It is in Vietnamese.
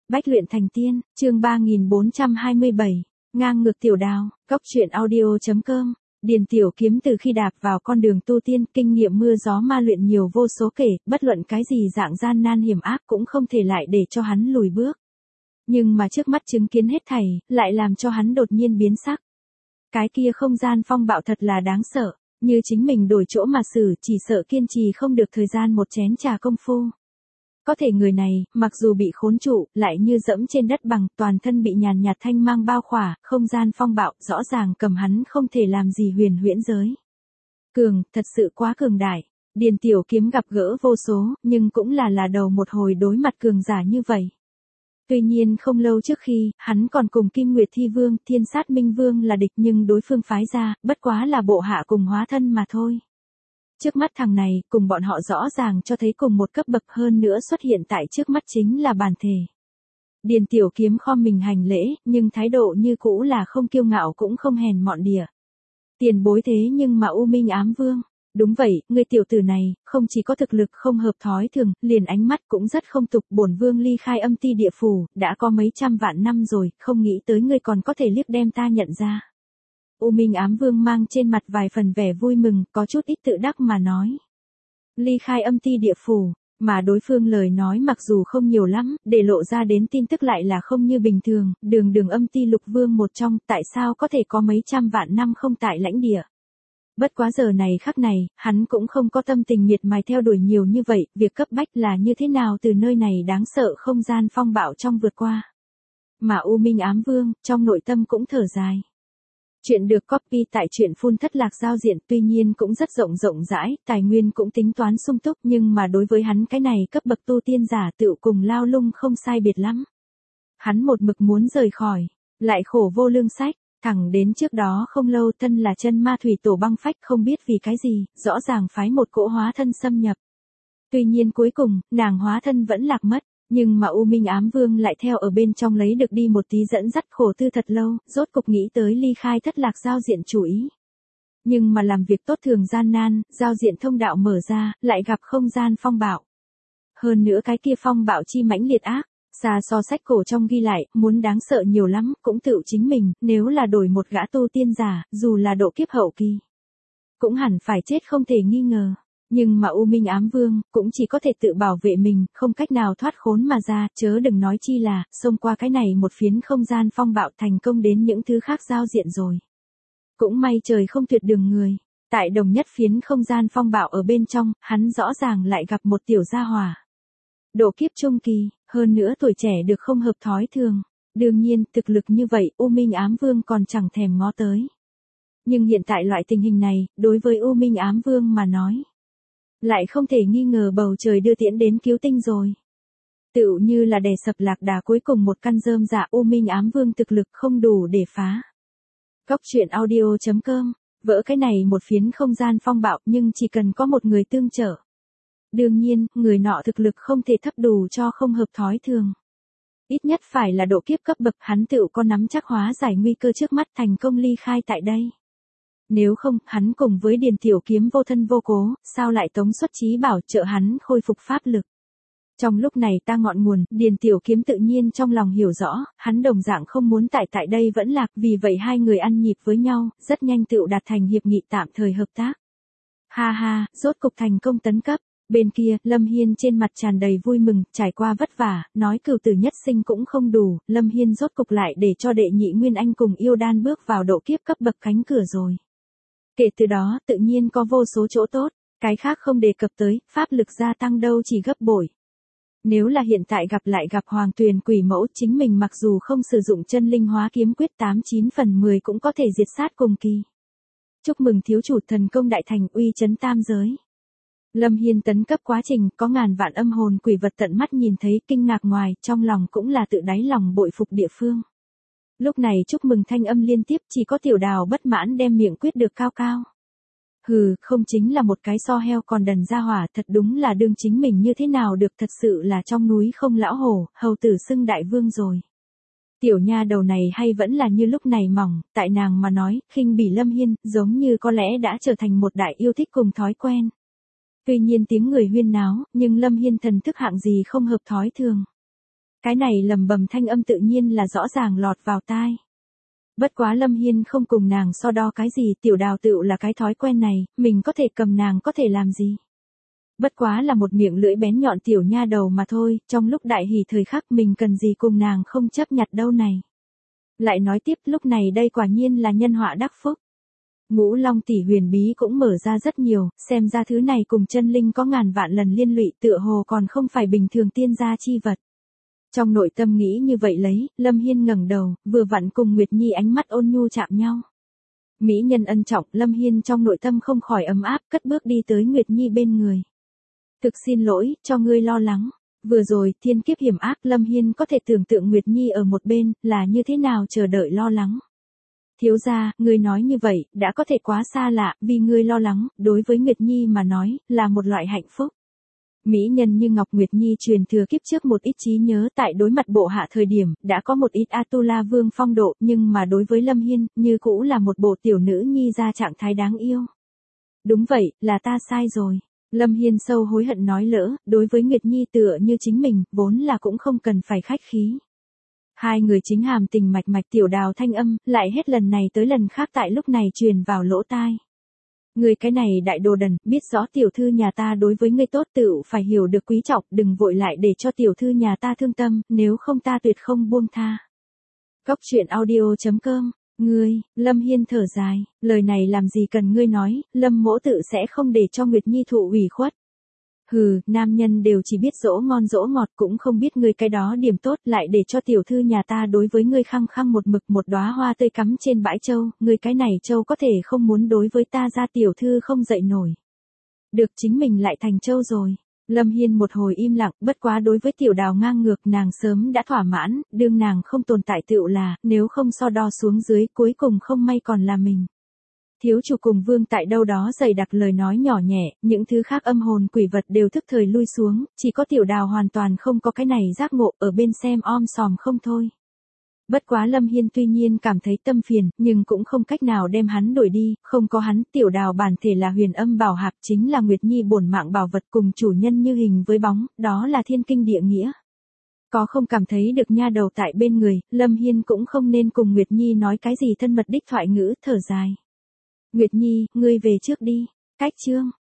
Bách luyện thành tiên, chương 3427, ngang ngược tiểu đào, góc truyện audio.com. Điền Tiểu Kiếm từ khi đạp vào con đường tu tiên, kinh nghiệm mưa gió ma luyện nhiều vô số kể, bất luận cái gì dạng gian nan hiểm ác cũng không thể lại để cho hắn lùi bước. Nhưng mà trước mắt chứng kiến hết thảy, lại làm cho hắn đột nhiên biến sắc. Cái kia không gian phong bạo thật là đáng sợ, như chính mình đổi chỗ mà xử, chỉ sợ kiên trì không được thời gian một chén trà công phu. Có thể người này, mặc dù bị khốn trụ, lại như dẫm trên đất bằng, toàn thân bị nhàn nhạt thanh mang bao khỏa, không gian phong bạo, rõ ràng cầm hắn không thể làm gì huyền huyễn giới. Cường, thật sự quá cường đại. Điền Tiểu Kiếm gặp gỡ vô số, nhưng cũng là đầu một hồi đối mặt cường giả như vậy. Tuy nhiên không lâu trước khi, hắn còn cùng Kim Nguyệt Thi Vương, Thiên Sát Minh Vương là địch, nhưng đối phương phái ra, bất quá là bộ hạ cùng hóa thân mà thôi. Trước mắt thằng này, cùng bọn họ rõ ràng cho thấy cùng một cấp bậc, hơn nữa xuất hiện tại trước mắt chính là bản thể. Điền Tiểu Kiếm khom mình hành lễ, nhưng thái độ như cũ là không kiêu ngạo cũng không hèn mọn địa. Tiền bối thế nhưng mà U Minh Ám Vương. Đúng vậy, ngươi tiểu tử này, không chỉ có thực lực không hợp thói thường, liền ánh mắt cũng rất không tục. Bổn vương ly khai âm ti địa phủ, đã có mấy trăm vạn năm rồi, không nghĩ tới ngươi còn có thể liếc đem ta nhận ra. U Minh Ám Vương mang trên mặt vài phần vẻ vui mừng, có chút ít tự đắc mà nói. Ly khai âm ti địa phủ, mà đối phương lời nói mặc dù không nhiều lắm, để lộ ra đến tin tức lại là không như bình thường, đường âm ti lục vương một trong, tại sao có thể có mấy trăm vạn năm không tại lãnh địa. Bất quá giờ này khắc này, hắn cũng không có tâm tình miệt mài theo đuổi nhiều như vậy, việc cấp bách là như thế nào từ nơi này đáng sợ không gian phong bạo trong vượt qua. Mà U Minh Ám Vương, trong nội tâm cũng thở dài. Chuyện được copy tại truyện phun thất lạc giao diện, tuy nhiên cũng rất rộng rãi, tài nguyên cũng tính toán sung túc, nhưng mà đối với hắn cái này cấp bậc tu tiên giả tựu cùng lao lung không sai biệt lắm. Hắn một mực muốn rời khỏi, lại khổ vô lương sách, thẳng đến trước đó không lâu thân là chân ma thủy tổ băng phách không biết vì cái gì, rõ ràng phái một cỗ hóa thân xâm nhập. Tuy nhiên cuối cùng, nàng hóa thân vẫn lạc mất. Nhưng mà U Minh Ám Vương lại theo ở bên trong lấy được đi một tí dẫn dắt khổ tư thật lâu, rốt cục nghĩ tới ly khai thất lạc giao diện chủ ý. Nhưng mà làm việc tốt thường gian nan, giao diện thông đạo mở ra, lại gặp không gian phong bạo. Hơn nữa cái kia phong bạo chi mãnh liệt ác, xa so sách cổ trong ghi lại, muốn đáng sợ nhiều lắm, cũng tự chính mình, nếu là đổi một gã tu tiên giả, dù là độ kiếp hậu kỳ, cũng hẳn phải chết không thể nghi ngờ. Nhưng mà U Minh Ám Vương, cũng chỉ có thể tự bảo vệ mình, không cách nào thoát khốn mà ra, chớ đừng nói chi là, xông qua cái này một phiến không gian phong bạo thành công đến những thứ khác giao diện rồi. Cũng may trời không tuyệt đường người, tại đồng nhất phiến không gian phong bạo ở bên trong, hắn rõ ràng lại gặp một tiểu gia hỏa. Độ kiếp trung kỳ, hơn nữa tuổi trẻ được không hợp thói thường. Đương nhiên, thực lực như vậy, U Minh Ám Vương còn chẳng thèm ngó tới. Nhưng hiện tại loại tình hình này, đối với U Minh Ám Vương mà nói, lại không thể nghi ngờ bầu trời đưa tiễn đến cứu tinh rồi. Tựu như là đè sập lạc đà cuối cùng một căn rơm dạ, U Minh Ám Vương thực lực không đủ để phá. Góc truyện audio.com, vỡ cái này một phiến không gian phong bạo, nhưng chỉ cần có một người tương trợ. Đương nhiên, người nọ thực lực không thể thấp đủ cho không hợp thói thường. Ít nhất phải là độ kiếp cấp bậc, hắn tựu có nắm chắc hóa giải nguy cơ trước mắt, thành công ly khai tại đây. Nếu không, hắn cùng với Điền Tiểu Kiếm vô thân vô cố, sao lại tống xuất chí bảo trợ hắn khôi phục pháp lực. Trong lúc này ta ngọn nguồn, Điền Tiểu Kiếm tự nhiên trong lòng hiểu rõ, hắn đồng dạng không muốn tại đây vẫn lạc, vì vậy hai người ăn nhịp với nhau, rất nhanh tựu đạt thành hiệp nghị tạm thời hợp tác. Ha ha, rốt cục thành công tấn cấp. Bên kia, Lâm Hiên trên mặt tràn đầy vui mừng, trải qua vất vả, nói cửu tử nhất sinh cũng không đủ, Lâm Hiên rốt cục lại để cho đệ nhị Nguyên Anh cùng yêu đan bước vào độ kiếp cấp bậc cánh cửa rồi. Kể từ đó, tự nhiên có vô số chỗ tốt, cái khác không đề cập tới, pháp lực gia tăng đâu chỉ gấp bội. Nếu là hiện tại gặp Hoàng Tuyền Quỷ Mẫu, chính mình mặc dù không sử dụng chân linh hóa kiếm quyết 89 phần 10 cũng có thể diệt sát cùng kỳ. Chúc mừng thiếu chủ thần công đại thành, uy chấn tam giới. Lâm Hiên tấn cấp quá trình, có ngàn vạn âm hồn quỷ vật tận mắt nhìn thấy, kinh ngạc ngoài, trong lòng cũng là tự đáy lòng bội phục địa phương. Lúc này chúc mừng thanh âm liên tiếp, chỉ có tiểu đào bất mãn đem miệng quyết được cao cao. Hừ, không chính là một cái so heo còn đần ra hỏa, thật đúng là đương chính mình như thế nào được, thật sự là trong núi không lão hổ, hầu tử xưng đại vương rồi. Tiểu nha đầu này hay vẫn là như lúc này mỏng, tại nàng mà nói, khinh bỉ Lâm Hiên, giống như có lẽ đã trở thành một đại yêu thích cùng thói quen. Tuy nhiên tiếng người huyên náo, nhưng Lâm Hiên thần thức hạng gì không hợp thói thường. Cái này lầm bầm thanh âm tự nhiên là rõ ràng lọt vào tai. Bất quá Lâm Hiên không cùng nàng so đo cái gì, Tiểu Đào tựu là cái thói quen này, mình có thể cầm nàng có thể làm gì. Bất quá là một miệng lưỡi bén nhọn tiểu nha đầu mà thôi, trong lúc đại hỉ thời khắc mình cần gì cùng nàng không chấp nhặt đâu này. Lại nói tiếp, lúc này đây quả nhiên là nhân họa đắc phúc. Ngũ Long tỷ huyền bí cũng mở ra rất nhiều, xem ra thứ này cùng chân linh có ngàn vạn lần liên lụy, tựa hồ còn không phải bình thường tiên gia chi vật. Trong nội tâm nghĩ như vậy lấy, Lâm Hiên ngẩng đầu, vừa vặn cùng Nguyệt Nhi ánh mắt ôn nhu chạm nhau. Mỹ nhân ân trọng, Lâm Hiên trong nội tâm không khỏi ấm áp, cất bước đi tới Nguyệt Nhi bên người. Thực xin lỗi, cho ngươi lo lắng. Vừa rồi, thiên kiếp hiểm ác, Lâm Hiên có thể tưởng tượng Nguyệt Nhi ở một bên, là như thế nào chờ đợi lo lắng. Thiếu gia, ngươi nói như vậy, đã có thể quá xa lạ, vì ngươi lo lắng, đối với Nguyệt Nhi mà nói, là một loại hạnh phúc. Mỹ nhân như Ngọc Nguyệt Nhi truyền thừa kiếp trước một ít trí nhớ tại đối mặt bộ hạ thời điểm, đã có một ít Atula Vương phong độ, nhưng mà đối với Lâm Hiên, như cũ là một bộ tiểu nữ nhi ra trạng thái đáng yêu. Đúng vậy, là ta sai rồi. Lâm Hiên sâu hối hận nói lỡ, đối với Nguyệt Nhi tựa như chính mình, vốn là cũng không cần phải khách khí. Hai người chính hàm tình mạch mạch Tiểu Đào thanh âm, lại hết lần này tới lần khác tại lúc này truyền vào lỗ tai. Người cái này đại đồ đần, biết rõ tiểu thư nhà ta đối với ngươi tốt tựu phải hiểu được quý trọng, đừng vội lại để cho tiểu thư nhà ta thương tâm, nếu không ta tuyệt không buông tha. Cóc truyện audio.com. Ngươi, Lâm Hiên thở dài, lời này làm gì cần ngươi nói, Lâm mỗ tự sẽ không để cho Nguyệt Nhi thụ ủy khuất. Hừ, nam nhân đều chỉ biết dỗ ngon dỗ ngọt, cũng không biết ngươi cái đó điểm tốt, lại để cho tiểu thư nhà ta đối với ngươi khăng khăng một mực, một đóa hoa tươi cắm trên bãi châu, ngươi cái này châu có thể không muốn đối với ta ra, tiểu thư không dậy nổi. Được, chính mình lại thành châu rồi. Lâm Hiên một hồi im lặng, bất quá đối với Tiểu Đào ngang ngược nàng sớm đã thỏa mãn, đương nàng không tồn tại tựu là, nếu không so đo xuống dưới, cuối cùng không may còn là mình. Thiếu chủ cùng vương tại đâu đó dày đặc lời nói nhỏ nhẹ, những thứ khác âm hồn quỷ vật đều thức thời lui xuống, chỉ có Tiểu Đào hoàn toàn không có cái này giác ngộ, ở bên xem om sòm không thôi. Bất quá Lâm Hiên tuy nhiên cảm thấy tâm phiền, nhưng cũng không cách nào đem hắn đổi đi, không có hắn, Tiểu Đào bản thể là huyền âm bảo hạp, chính là Nguyệt Nhi bổn mạng bảo vật, cùng chủ nhân như hình với bóng, đó là thiên kinh địa nghĩa. Có không cảm thấy được nha đầu tại bên người, Lâm Hiên cũng không nên cùng Nguyệt Nhi nói cái gì thân mật đích thoại ngữ, thở dài. Nguyệt Nhi, ngươi về trước đi. Cách chương